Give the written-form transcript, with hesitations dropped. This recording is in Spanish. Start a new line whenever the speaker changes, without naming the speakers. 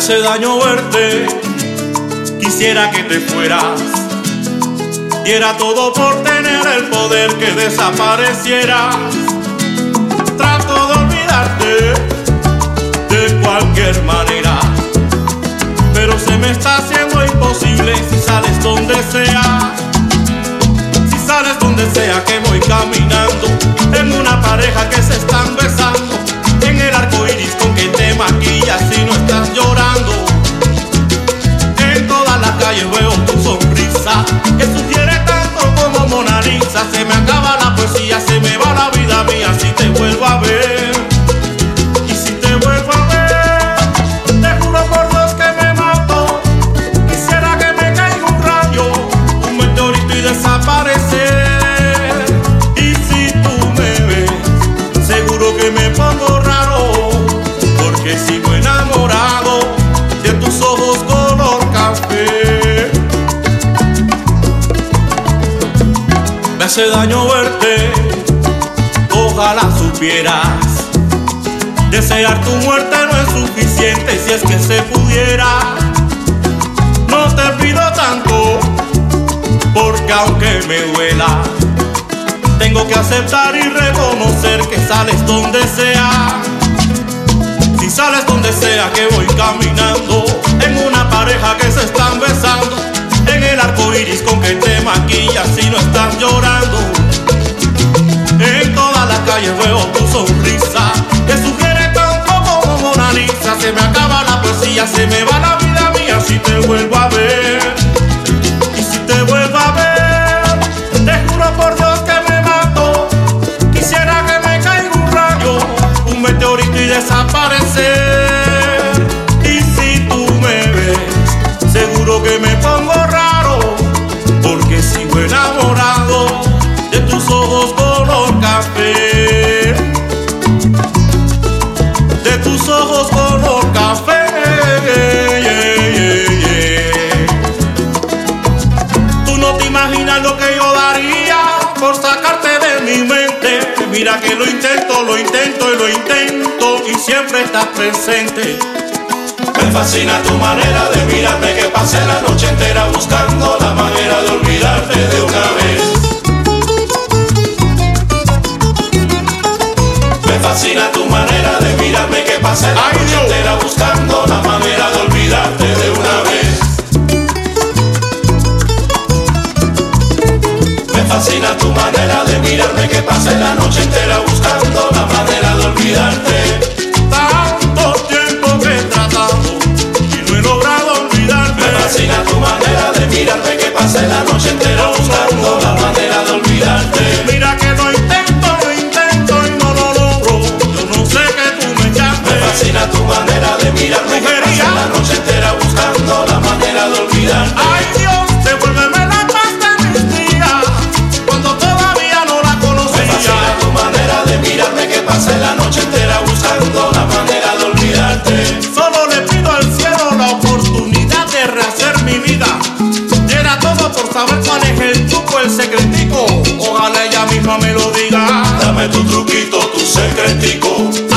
hace daño verte, quisiera que te fueras. Diera todo por tener el poder que desaparecieras. Trato de olvidarte de cualquier manera, pero se me está haciendo imposible si sales donde sea. Si sales donde sea que voy caminando, en una pareja que se están besando, en el arco iris con que te maquillas y no estás llorando. En todas las calles veo tu sonrisa, que sugiere tanto como Mona Lisa. Se me acaba la poesía, se me va la vida mía si te vuelvo a ver. Y si te vuelvo a ver, te juro por Dios que me mato. Quisiera que me caiga un rayo, un meteorito y desaparecer. Y si tú me ves, seguro que me pongo raro, porque sigo enamorado de tus ojos color café. Me hace daño verte, ojalá supieras. Desear tu muerte no es suficiente si es que se pudiera. No te pido tanto, porque aunque me duela, tengo que aceptar y reconocer que sales donde sea. Si sales donde sea que voy caminando, en una pareja que se están besando, en el arco iris con que te maquillas y no estás llorando. En todas las calles veo tu sonrisa, que sugiere tanto como Mona Lisa. Se me acaba la poesía, se me va la vida mía si te vuelvo a ver. Y si te vuelvo a ver, te juro por Dios que me mato. Quisiera que me caiga un rayo, un meteorito y desaparecer. Y si tú me ves, seguro que me pongo raro, porque sigo enamorado de tus ojos color café. De tus ojos color café. Tú no te imaginas lo que yo daría por sacarte de mi mente. Mira que lo intento y lo intento, y siempre estás presente.
Me fascina tu manera de mirarme, que pasé la noche entera buscando la manera de olvidarte de una vez. Me fascina tu manera de mirarme, que pasé la noche entera buscando la manera de olvidarte de una vez. Me fascina tu manera de mirarme, que pasé la noche entera buscando la manera de olvidarte.
Tanto tiempo que he tratado y no he logrado olvidarte.
Me fascina tu manera de mirarme, que pasé la noche entera buscando la manera de olvidarte.
Mira que lo intento y no lo logro. Yo no sé que tú me llames.
Me fascina tu manera de mirarme, que pasé la noche entera buscando la manera de olvidarte.
Ay Dios, devuélveme la paz de mis días, cuando todavía no la conocía.
Me fascina tu manera de mirarme, que pasé la noche entera buscando la manera de olvidarte.
Solo le pido al cielo la oportunidad de rehacer mi vida. Era todo por saber cuál es el truco, el secretico. Ojalá ella misma me lo diga.
Dame tu truquito, tu secretico.